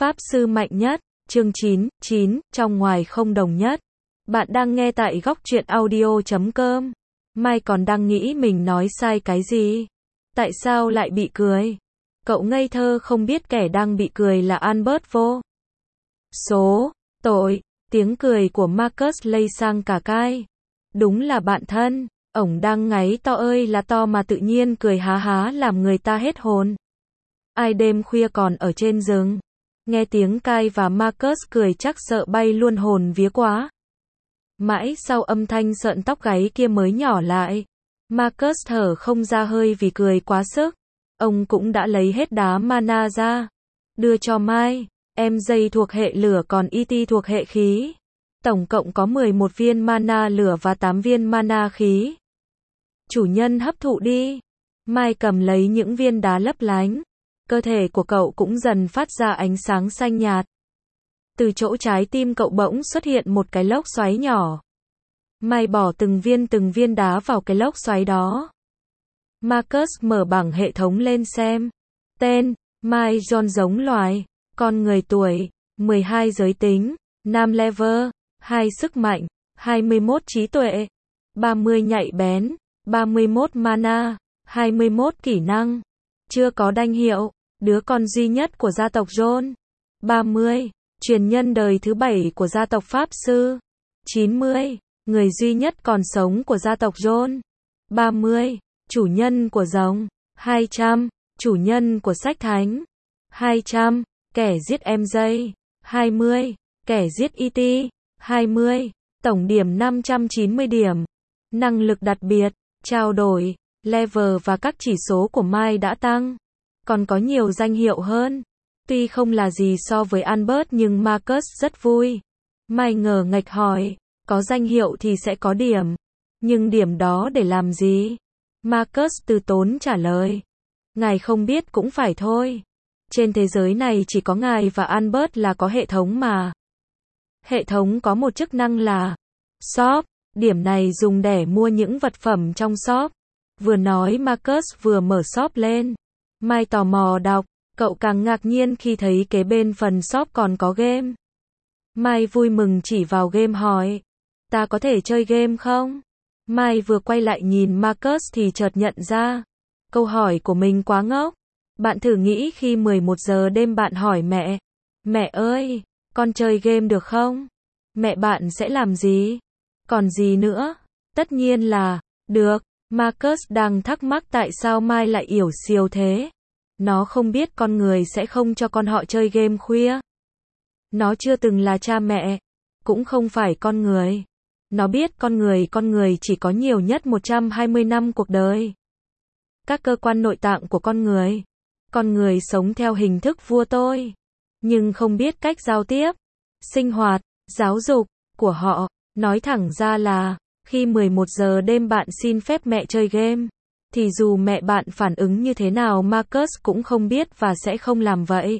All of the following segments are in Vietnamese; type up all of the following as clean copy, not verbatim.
Pháp sư mạnh nhất, chương 9, trong ngoài không đồng nhất. Bạn đang nghe tại góc truyện audio.com. Mai còn đang nghĩ mình nói sai cái gì? Tại sao lại bị cười? Cậu ngây thơ không biết kẻ đang bị cười là Albert vô số tội. Tiếng cười của Marcus lây sang cả cai. Đúng là bạn thân. Ổng đang ngáy to ơi là to mà tự nhiên cười há há làm người ta hết hồn. Ai đêm khuya còn ở trên rừng. Nghe tiếng Kai và Marcus cười chắc sợ bay luôn hồn vía quá. Mãi sau âm thanh sợn tóc gáy kia mới nhỏ lại. Marcus thở không ra hơi vì cười quá sức. Ông cũng đã lấy hết đá mana ra. Đưa cho Mai. Em dây thuộc hệ lửa còn ET thuộc hệ khí. Tổng cộng có 11 viên mana lửa và 8 viên mana khí. Chủ nhân hấp thụ đi. Mai cầm lấy những viên đá lấp lánh. Cơ thể của cậu cũng dần phát ra ánh sáng xanh nhạt. Từ chỗ trái tim cậu bỗng xuất hiện một cái lốc xoáy nhỏ. Mai bỏ từng viên đá vào cái lốc xoáy đó. Marcus mở bảng hệ thống lên xem. Tên, Mai John giống loài, con người tuổi, 12 giới tính, nam level, 2 sức mạnh, 21 trí tuệ, 30 nhạy bén, 31 mana, 21 kỹ năng. Chưa có danh hiệu, đứa con duy nhất của gia tộc John. 30, truyền nhân đời thứ 7 của gia tộc Pháp Sư. 90, người duy nhất còn sống của gia tộc John. 30, chủ nhân của rồng. 200, chủ nhân của sách thánh. 200, kẻ giết MJ. 20, kẻ giết ET. 20, tổng điểm 590 điểm. Năng lực đặc biệt, trao đổi, level và các chỉ số của Mai đã tăng. Còn có nhiều danh hiệu hơn. Tuy không là gì so với Albert nhưng Marcus rất vui. Mai ngờ nghệch hỏi, có danh hiệu thì sẽ có điểm. Nhưng điểm đó để làm gì? Marcus từ tốn trả lời. Ngài không biết cũng phải thôi. Trên thế giới này chỉ có ngài và Albert là có hệ thống mà. Hệ thống có một chức năng là shop. Điểm này dùng để mua những vật phẩm trong shop. Vừa nói Marcus vừa mở shop lên. Mai tò mò đọc, cậu càng ngạc nhiên khi thấy kế bên phần shop còn có game. Mai vui mừng chỉ vào game hỏi, ta có thể chơi game không? Mai vừa quay lại nhìn Marcus thì chợt nhận ra, câu hỏi của mình quá ngốc. Bạn thử nghĩ khi 11 giờ đêm bạn hỏi mẹ, mẹ ơi, con chơi game được không? Mẹ bạn sẽ làm gì? Còn gì nữa? Tất nhiên là, được. Marcus đang thắc mắc tại sao Mai lại yểu xìu thế. Nó không biết con người sẽ không cho con họ chơi game khuya. Nó chưa từng là cha mẹ, cũng không phải con người. Nó biết con người chỉ có nhiều nhất 120 năm cuộc đời. Các cơ quan nội tạng của con người sống theo hình thức vua tôi, nhưng không biết cách giao tiếp, sinh hoạt, giáo dục của họ. Nói thẳng ra là, khi 11 giờ đêm bạn xin phép mẹ chơi game, thì dù mẹ bạn phản ứng như thế nào Marcus cũng không biết và sẽ không làm vậy.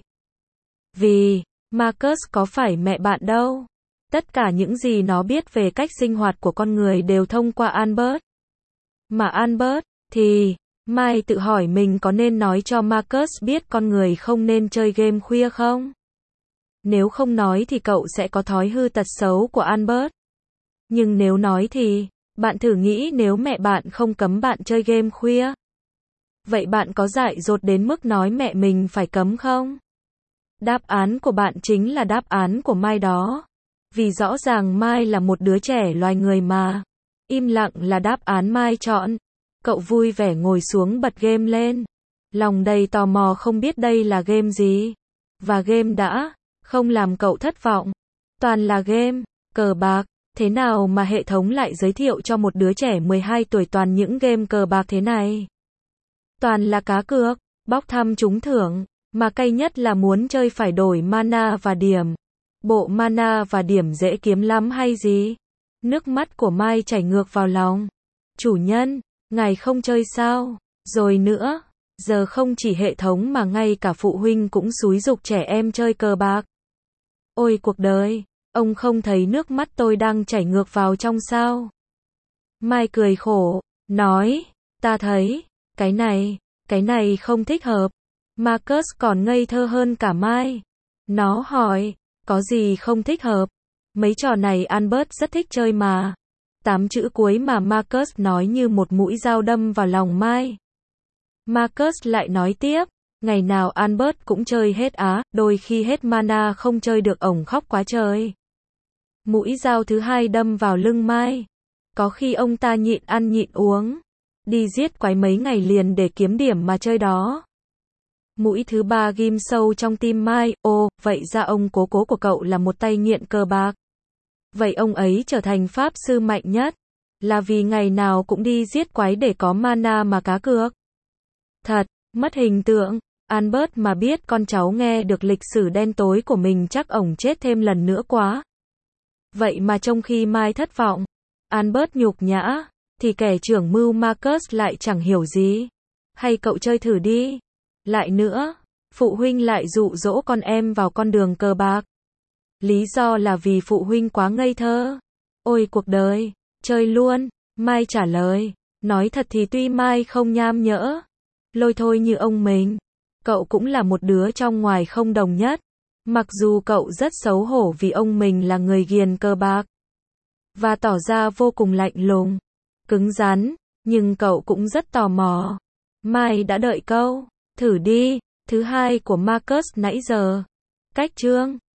Vì, Marcus có phải mẹ bạn đâu. Tất cả những gì nó biết về cách sinh hoạt của con người đều thông qua Albert. Mà Albert, thì, Mai tự hỏi mình có nên nói cho Marcus biết con người không nên chơi game khuya không? Nếu không nói thì cậu sẽ có thói hư tật xấu của Albert. Nhưng nếu nói thì, bạn thử nghĩ nếu mẹ bạn không cấm bạn chơi game khuya. Vậy bạn có dại dột đến mức nói mẹ mình phải cấm không? Đáp án của bạn chính là đáp án của Mai đó. Vì rõ ràng Mai là một đứa trẻ loài người mà. Im lặng là đáp án Mai chọn. Cậu vui vẻ ngồi xuống bật game lên. Lòng đầy tò mò không biết đây là game gì. Và game đã không làm cậu thất vọng. Toàn là game, cờ bạc. Thế nào mà hệ thống lại giới thiệu cho một đứa trẻ 12 tuổi toàn những game cờ bạc thế này? Toàn là cá cược, bóc thăm trúng thưởng, mà cay nhất là muốn chơi phải đổi mana và điểm. Bộ mana và điểm dễ kiếm lắm hay gì? Nước mắt của Mai chảy ngược vào lòng. Chủ nhân, ngài không chơi sao? Rồi nữa, giờ không chỉ hệ thống mà ngay cả phụ huynh cũng xúi giục trẻ em chơi cờ bạc. Ôi cuộc đời! Ông không thấy nước mắt tôi đang chảy ngược vào trong sao? Mai cười khổ, nói, ta thấy, cái này không thích hợp. Marcus còn ngây thơ hơn cả Mai. Nó hỏi, có gì không thích hợp? Mấy trò này Albert rất thích chơi mà. 8 chữ cuối mà Marcus nói như một mũi dao đâm vào lòng Mai. Marcus lại nói tiếp, ngày nào Albert cũng chơi hết á, đôi khi hết mana không chơi được ổng khóc quá trời. Mũi dao thứ hai đâm vào lưng Mai. Có khi ông ta nhịn ăn nhịn uống, đi giết quái mấy ngày liền để kiếm điểm mà chơi đó. Mũi thứ ba ghim sâu trong tim Mai, ô, vậy ra ông cố cố của cậu là một tay nghiện cờ bạc. Vậy ông ấy trở thành pháp sư mạnh nhất, là vì ngày nào cũng đi giết quái để có mana mà cá cược. Thật, mất hình tượng. Albert mà biết con cháu nghe được lịch sử đen tối của mình chắc ổng chết thêm lần nữa quá. Vậy mà trong khi Mai thất vọng, Albert nhục nhã, thì kẻ trưởng mưu Marcus lại chẳng hiểu gì. Hay cậu chơi thử đi. Lại nữa, phụ huynh lại dụ dỗ con em vào con đường cờ bạc. Lý do là vì phụ huynh quá ngây thơ. Ôi cuộc đời, chơi luôn, Mai trả lời. Nói thật thì tuy Mai không nham nhỡ, lôi thôi như ông mình, cậu cũng là một đứa trong ngoài không đồng nhất. Mặc dù cậu rất xấu hổ vì ông mình là người ghiền cờ bạc, và tỏ ra vô cùng lạnh lùng, cứng rắn, nhưng cậu cũng rất tò mò. Mai đã đợi câu, thử đi, thứ hai của Marcus nãy giờ. Cách chương